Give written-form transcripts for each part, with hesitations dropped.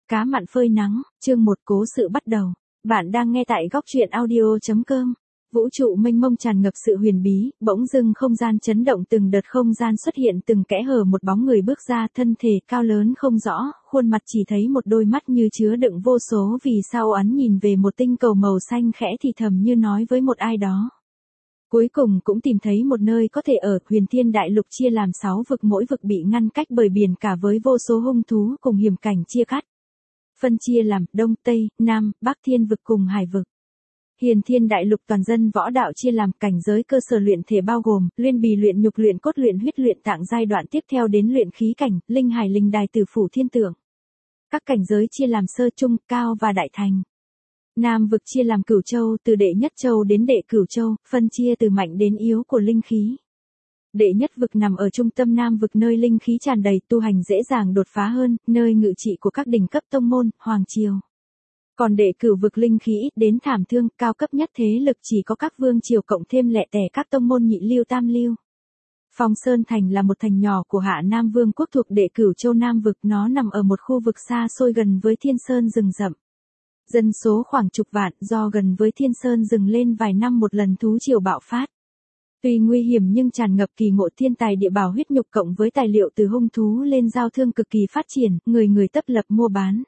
Cá mặn phơi nắng, chương 1 cố sự bắt đầu. Bạn đang nghe tại góc truyện audio.com. Vũ trụ mênh mông tràn ngập sự huyền bí, bỗng dưng không gian chấn động, từng đợt không gian xuất hiện từng kẽ hở, một bóng người bước ra, thân thể cao lớn không rõ, khuôn mặt chỉ thấy một đôi mắt như chứa đựng vô số vì sao ắn nhìn về một tinh cầu màu xanh, khẽ thì thầm như nói với một ai đó. Cuối cùng cũng tìm thấy một nơi có thể ở. Huyền Thiên Đại Lục chia làm 6 vực, mỗi vực bị ngăn cách bởi biển cả với vô số hung thú cùng hiểm cảnh chia cắt. Phân chia làm Đông, Tây, Nam, Bắc Thiên vực cùng Hải vực. Huyền Thiên Đại Lục toàn dân võ đạo chia làm cảnh giới cơ sở luyện thể bao gồm luyện bì, luyện nhục, luyện cốt, luyện huyết, luyện tạng, giai đoạn tiếp theo đến luyện khí cảnh, linh hải, linh đài, tử phủ, thiên tượng. Các cảnh giới chia làm sơ, trung, cao và đại thành. Nam vực chia làm Cửu Châu, từ đệ nhất châu đến đệ Cửu Châu, phân chia từ mạnh đến yếu của linh khí. Đệ nhất vực nằm ở trung tâm Nam vực, nơi linh khí tràn đầy, tu hành dễ dàng đột phá hơn, nơi ngự trị của các đỉnh cấp tông môn, hoàng triều. Còn đệ Cửu vực linh khí ít đến thảm thương, cao cấp nhất thế lực chỉ có các vương triều cộng thêm lẻ tẻ các tông môn nhị lưu, tam lưu. Phong Sơn Thành là một thành nhỏ của Hạ Nam Vương quốc thuộc đệ Cửu Châu Nam vực, nó nằm ở một khu vực xa xôi gần với Thiên Sơn rừng rậm. Dân số khoảng chục vạn, do gần với Thiên Sơn rừng lên vài năm một lần thú triều bạo phát. Tuy nguy hiểm nhưng tràn ngập kỳ ngộ thiên tài địa bảo huyết nhục cộng với tài liệu từ hung thú lên giao thương cực kỳ phát triển, người người tấp lập mua bán.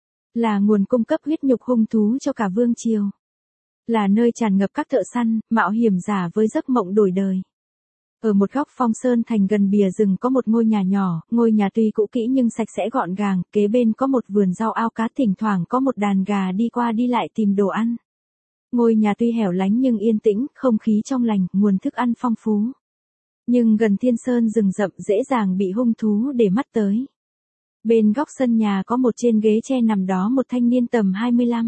Là nguồn cung cấp huyết nhục hung thú cho cả vương triều. Là nơi tràn ngập các thợ săn, mạo hiểm giả với giấc mộng đổi đời. Ở một góc Phong Sơn Thành gần bìa rừng có một ngôi nhà nhỏ, ngôi nhà tuy cũ kỹ nhưng sạch sẽ gọn gàng, kế bên có một vườn rau ao cá, thỉnh thoảng có một đàn gà đi qua đi lại tìm đồ ăn. Ngôi nhà tuy hẻo lánh nhưng yên tĩnh, không khí trong lành, nguồn thức ăn phong phú. Nhưng gần Thiên Sơn rừng rậm dễ dàng bị hung thú để mắt tới. Bên góc sân nhà có một trên ghế tre nằm đó một thanh niên tầm 25,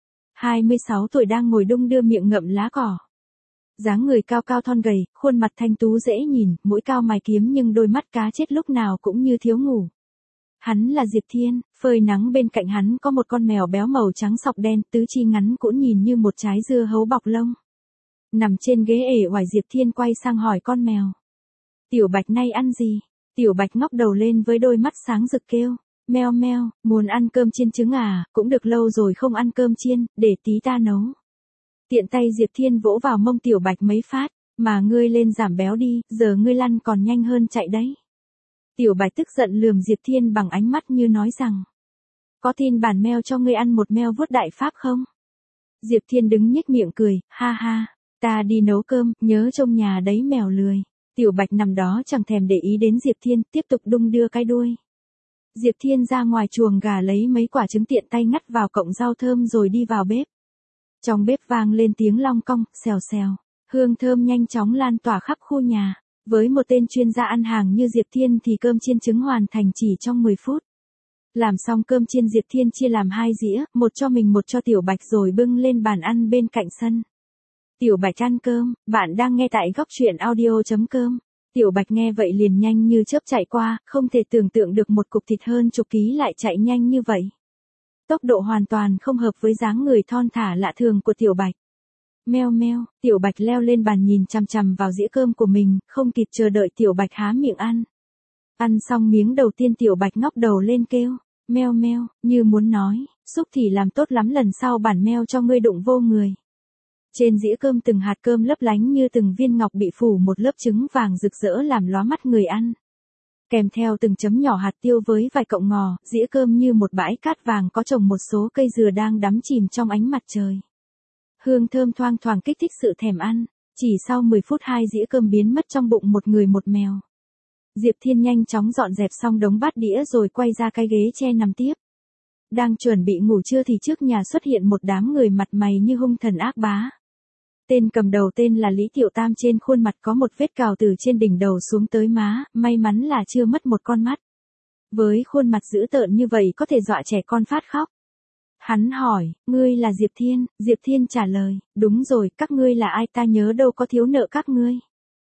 26 tuổi đang ngồi đung đưa miệng ngậm lá cỏ. Dáng người cao cao thon gầy, khuôn mặt thanh tú dễ nhìn, mũi cao mày kiếm nhưng đôi mắt cá chết lúc nào cũng như thiếu ngủ. Hắn là Diệp Thiên, phơi nắng bên cạnh hắn có một con mèo béo màu trắng sọc đen, tứ chi ngắn cũng nhìn như một trái dưa hấu bọc lông. Nằm trên ghế ể oải, Diệp Thiên quay sang hỏi con mèo. Tiểu Bạch nay ăn gì? Tiểu Bạch ngóc đầu lên với đôi mắt sáng rực kêu. Meo meo, muốn ăn cơm chiên trứng à, cũng được lâu rồi không ăn cơm chiên, để tí ta nấu. Tiện tay Diệp Thiên vỗ vào mông Tiểu Bạch mấy phát, mà ngươi lên giảm béo đi, giờ ngươi lăn còn nhanh hơn chạy đấy. Tiểu Bạch tức giận lườm Diệp Thiên bằng ánh mắt như nói rằng, có tin bản meo cho ngươi ăn một meo vuốt đại pháp không? Diệp Thiên đứng nhếch miệng cười, ha ha, ta đi nấu cơm, nhớ trông nhà đấy mèo lười. Tiểu Bạch nằm đó chẳng thèm để ý đến Diệp Thiên, tiếp tục đung đưa cái đuôi. Diệp Thiên ra ngoài chuồng gà lấy mấy quả trứng, tiện tay ngắt vào cọng rau thơm rồi đi vào bếp. Trong bếp vang lên tiếng long cong, xèo xèo, hương thơm nhanh chóng lan tỏa khắp khu nhà. Với một tên chuyên gia ăn hàng như Diệp Thiên thì cơm chiên trứng hoàn thành chỉ trong 10 phút. Làm xong cơm chiên, Diệp Thiên chia làm 2 dĩa, một cho mình một cho Tiểu Bạch rồi bưng lên bàn ăn bên cạnh sân. Tiểu Bạch ăn cơm, bạn đang nghe tại góc truyện audio.com. Tiểu Bạch nghe vậy liền nhanh như chớp chạy qua, không thể tưởng tượng được một cục thịt hơn chục ký lại chạy nhanh như vậy. Tốc độ hoàn toàn không hợp với dáng người thon thả lạ thường của Tiểu Bạch. Meo meo, Tiểu Bạch leo lên bàn nhìn chằm chằm vào dĩa cơm của mình, không kịp chờ đợi Tiểu Bạch há miệng ăn. Ăn xong miếng đầu tiên Tiểu Bạch ngóc đầu lên kêu, meo meo, như muốn nói, xúc thì làm tốt lắm, lần sau bản meo cho ngươi đụng vô người. Trên dĩa cơm từng hạt cơm lấp lánh như từng viên ngọc bị phủ một lớp trứng vàng rực rỡ làm lóa mắt người ăn. Kèm theo từng chấm nhỏ hạt tiêu với vài cọng ngò, dĩa cơm như một bãi cát vàng có trồng một số cây dừa đang đắm chìm trong ánh mặt trời. Hương thơm thoang thoảng kích thích sự thèm ăn, chỉ sau 10 phút 2 dĩa cơm biến mất trong bụng một người một mèo. Diệp Thiên nhanh chóng dọn dẹp xong đống bát đĩa rồi quay ra cái ghế tre nằm tiếp. Đang chuẩn bị ngủ trưa thì trước nhà xuất hiện một đám người mặt mày như hung thần ác bá. Tên cầm đầu tên là Lý Tiểu Tam, trên khuôn mặt có một vết cào từ trên đỉnh đầu xuống tới má, may mắn là chưa mất một con mắt. Với khuôn mặt dữ tợn như vậy có thể dọa trẻ con phát khóc. Hắn hỏi, ngươi là Diệp Thiên? Diệp Thiên trả lời, đúng rồi, các ngươi là ai, ta nhớ đâu có thiếu nợ các ngươi.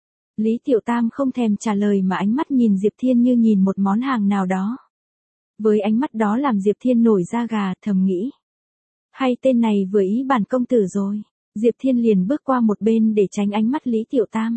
Lý Tiểu Tam không thèm trả lời mà ánh mắt nhìn Diệp Thiên như nhìn một món hàng nào đó. Với ánh mắt đó làm Diệp Thiên nổi da gà, thầm nghĩ. Hay tên này vừa ý bản công tử rồi. Diệp Thiên liền bước qua một bên để tránh ánh mắt Lý Tiểu Tam.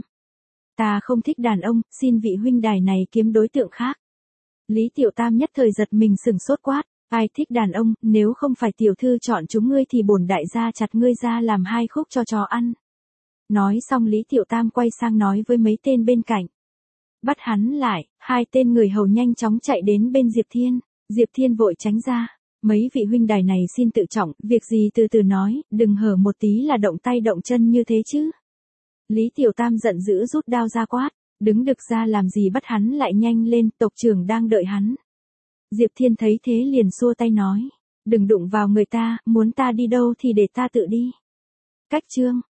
Ta không thích đàn ông, xin vị huynh đài này kiếm đối tượng khác. Lý Tiểu Tam nhất thời giật mình sửng sốt quát, Ai thích đàn ông, nếu không phải tiểu thư chọn chúng ngươi thì bổn đại gia chặt ngươi ra làm 2 khúc cho chó ăn. Nói xong Lý Tiểu Tam quay sang nói với mấy tên bên cạnh. Bắt hắn lại, 2 tên người hầu nhanh chóng chạy đến bên Diệp Thiên. Diệp Thiên vội tránh ra. Mấy vị huynh đài này xin tự trọng, việc gì từ từ nói, đừng hở một tí là động tay động chân như thế chứ. Lý Tiểu Tam giận dữ rút đao ra quát, đứng đực ra làm gì, bắt hắn lại nhanh lên, tộc trưởng đang đợi hắn. Diệp Thiên thấy thế liền xua tay nói, đừng đụng vào người ta, muốn ta đi đâu thì để ta tự đi. Cách chương